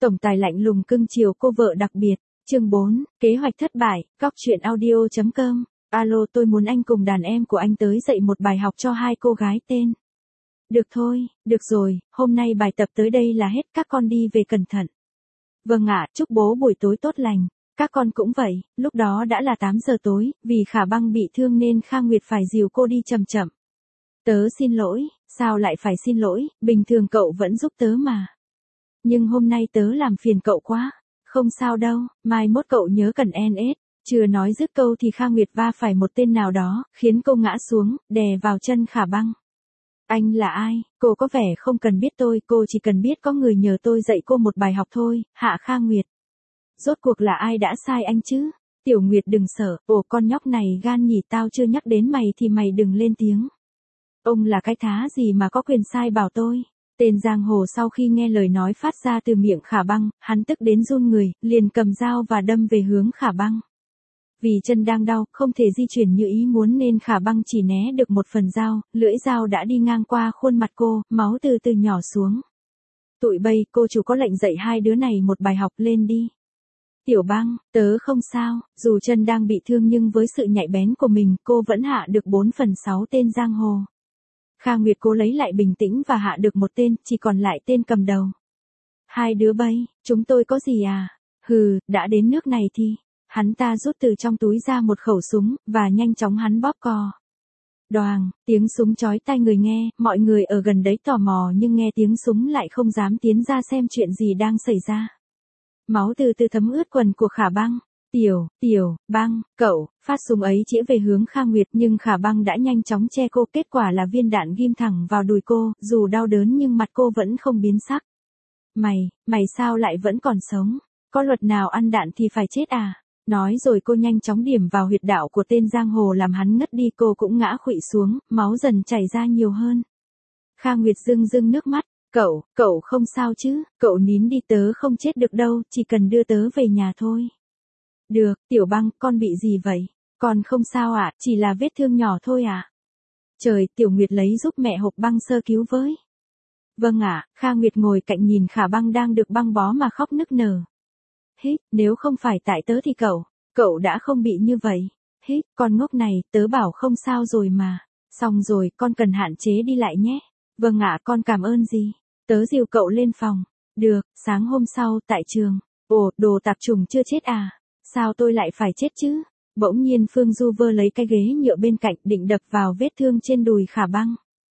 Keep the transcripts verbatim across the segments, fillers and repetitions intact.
Tổng tài lạnh lùng cưng chiều cô vợ đặc biệt. Chương bốn, kế hoạch thất bại, góc truyện audio chấm com. Alo, tôi muốn anh cùng đàn em của anh tới dạy một bài học cho hai cô gái tên. Được thôi, được rồi, hôm nay bài tập tới đây là hết, các con đi về cẩn thận. Vâng ạ, chúc bố buổi tối tốt lành. Các con cũng vậy. Lúc đó đã là tám giờ tối, vì Khả Băng bị thương nên Kha Nguyệt phải dìu cô đi chậm chậm. Tớ xin lỗi. Sao lại phải xin lỗi, bình thường cậu vẫn giúp tớ mà. Nhưng hôm nay tớ làm phiền cậu quá. Không sao đâu, mai mốt cậu nhớ cần en ét. Chưa nói dứt câu thì Kha Nguyệt va phải một tên nào đó, khiến cô ngã xuống, đè vào chân Khả Băng. Anh là ai? Cô có vẻ không cần biết tôi, cô chỉ cần biết có người nhờ tôi dạy cô một bài học thôi, hạ Kha Nguyệt. Rốt cuộc là ai đã sai anh chứ? Tiểu Nguyệt đừng sợ, ồ con nhóc này gan nhỉ, tao chưa nhắc đến mày thì mày đừng lên tiếng. Ông là cái thá gì mà có quyền sai bảo tôi? Tên giang hồ sau khi nghe lời nói phát ra từ miệng Khả Băng, hắn tức đến run người, liền cầm dao và đâm về hướng Khả Băng. Vì chân đang đau, không thể di chuyển như ý muốn nên Khả Băng chỉ né được một phần dao, lưỡi dao đã đi ngang qua khuôn mặt cô, máu từ từ nhỏ xuống. Tụi bây, cô chủ có lệnh dạy hai đứa này một bài học, lên đi. Tiểu Băng, tớ không sao, dù chân đang bị thương nhưng với sự nhạy bén của mình, cô vẫn hạ được bốn phần sáu tên giang hồ. Kha Nguyệt cố lấy lại bình tĩnh và hạ được một tên, chỉ còn lại tên cầm đầu. Hai đứa bây, chúng tôi có gì à? Hừ, đã đến nước này thì. Hắn ta rút từ trong túi ra một khẩu súng, và nhanh chóng hắn bóp cò. Đoàng, tiếng súng chói tai người nghe, mọi người ở gần đấy tò mò nhưng nghe tiếng súng lại không dám tiến ra xem chuyện gì đang xảy ra. Máu từ từ thấm ướt quần của Khả Băng. Tiểu, tiểu, Băng, cậu, phát súng ấy chĩa về hướng Kha Nguyệt nhưng Khả Băng đã nhanh chóng che cô, kết quả là viên đạn ghim thẳng vào đùi cô, dù đau đớn nhưng mặt cô vẫn không biến sắc. Mày, mày sao lại vẫn còn sống? Có luật nào ăn đạn thì phải chết à? Nói rồi cô nhanh chóng điểm vào huyệt đạo của tên giang hồ làm hắn ngất đi, cô cũng ngã khuỵu xuống, máu dần chảy ra nhiều hơn. Kha Nguyệt rưng rưng nước mắt. Cậu, cậu không sao chứ, cậu nín đi, tớ không chết được đâu, chỉ cần đưa tớ về nhà thôi. Được, Tiểu Băng, con bị gì vậy? Con không sao ạ, à, chỉ là vết thương nhỏ thôi ạ. À? Trời, Tiểu Nguyệt lấy giúp mẹ hộp băng sơ cứu với. Vâng ạ, à, Kha Nguyệt ngồi cạnh nhìn Khả Băng đang được băng bó mà khóc nức nở. Hít, nếu không phải tại tớ thì cậu, cậu đã không bị như vậy. Hít, con ngốc này, tớ bảo không sao rồi mà. Xong rồi, con cần hạn chế đi lại nhé. Vâng ạ, à, con cảm ơn gì. Tớ dìu cậu lên phòng. Được, sáng hôm sau, tại trường. Ồ, đồ tạp trùng chưa chết à? Sao tôi lại phải chết chứ? Bỗng nhiên Phương Du vơ lấy cái ghế nhựa bên cạnh định đập vào vết thương trên đùi Khả Băng.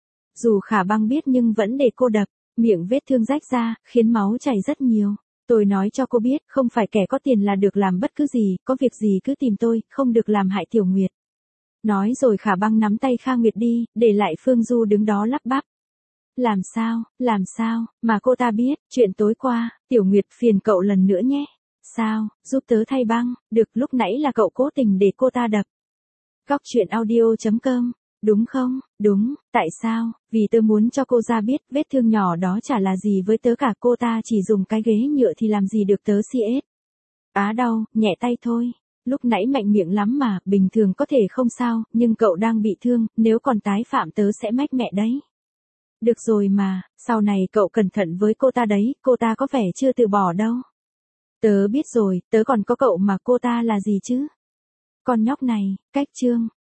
Dù Khả Băng biết nhưng vẫn để cô đập, miệng vết thương rách ra, khiến máu chảy rất nhiều. Tôi nói cho cô biết, không phải kẻ có tiền là được làm bất cứ gì, có việc gì cứ tìm tôi, không được làm hại Tiểu Nguyệt. Nói rồi Khả Băng nắm tay Kha Nguyệt đi, để lại Phương Du đứng đó lắp bắp. Làm sao, làm sao, mà cô ta biết, chuyện tối qua, Tiểu Nguyệt phiền cậu lần nữa nhé. Sao, giúp tớ thay băng, được, lúc nãy là cậu cố tình để cô ta đập. Góc truyện audio chấm com, đúng không, đúng, tại sao, vì tớ muốn cho cô ra biết, vết thương nhỏ đó chả là gì với tớ cả, cô ta chỉ dùng cái ghế nhựa thì làm gì được tớ xê ét. Á đau, nhẹ tay thôi. Lúc nãy mạnh miệng lắm mà, bình thường có thể không sao, nhưng cậu đang bị thương, nếu còn tái phạm tớ sẽ mách mẹ đấy. Được rồi mà, sau này cậu cẩn thận với cô ta đấy, cô ta có vẻ chưa từ bỏ đâu. Tớ biết rồi, tớ còn có cậu mà, cô ta là gì chứ? Con nhóc này, cách chương.